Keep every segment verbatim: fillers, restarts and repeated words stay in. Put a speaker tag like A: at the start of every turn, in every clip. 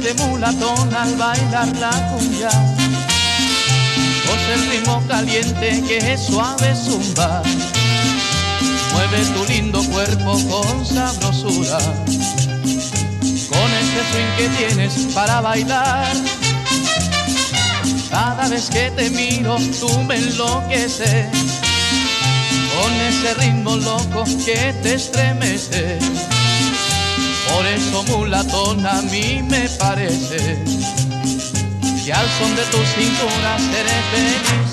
A: este mulatón al bailar la cumbia. Goza el ritmo caliente que es suave zumba. Mueve tu lindo cuerpo con sabrosura, con ese swing que tienes para bailar. Cada vez que te miro tú me enloqueces, con ese ritmo loco que te estremece. Por eso mulatón a mí me parece que al son de tu cintura seré feliz.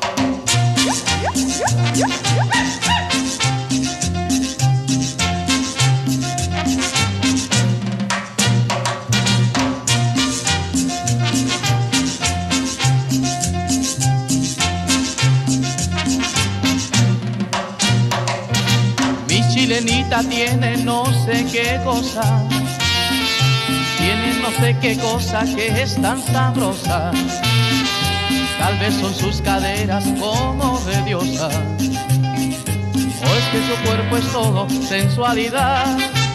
A: Chilenita tiene no sé qué cosa, tiene no sé qué cosa que es tan sabrosa. Tal vez son sus caderas como de diosa, o es que su cuerpo es todo sensualidad.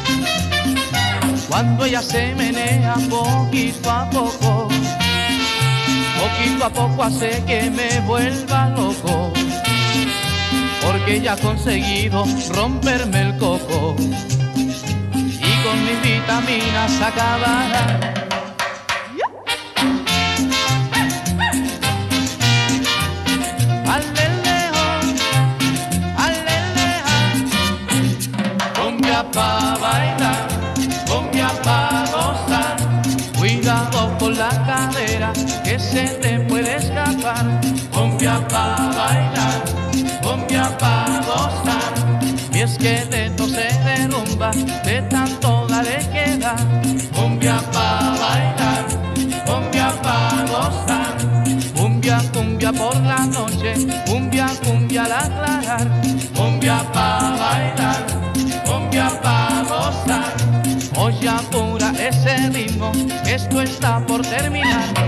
A: Cuando ella se menea poquito a poco, poquito a poco hace que me vuelva loco, porque ella ha conseguido romperme el coco y con mis vitaminas acabará. Aleleo, alelea, cumbia pa' bailar, cumbia pa' gozar. Cuidado con la cadera que se te puede escapar. Cumbia pa' bailar, cumbia pa' gozar. Mi esqueleto se derrumba de tanto darle queda. Cumbia pa' bailar, cumbia pa' gozar. Cumbia, cumbia por la noche, cumbia, cumbia al aclarar. Cumbia pa' bailar, cumbia pa' gozar. Oye, apura ese ritmo, esto está por terminar.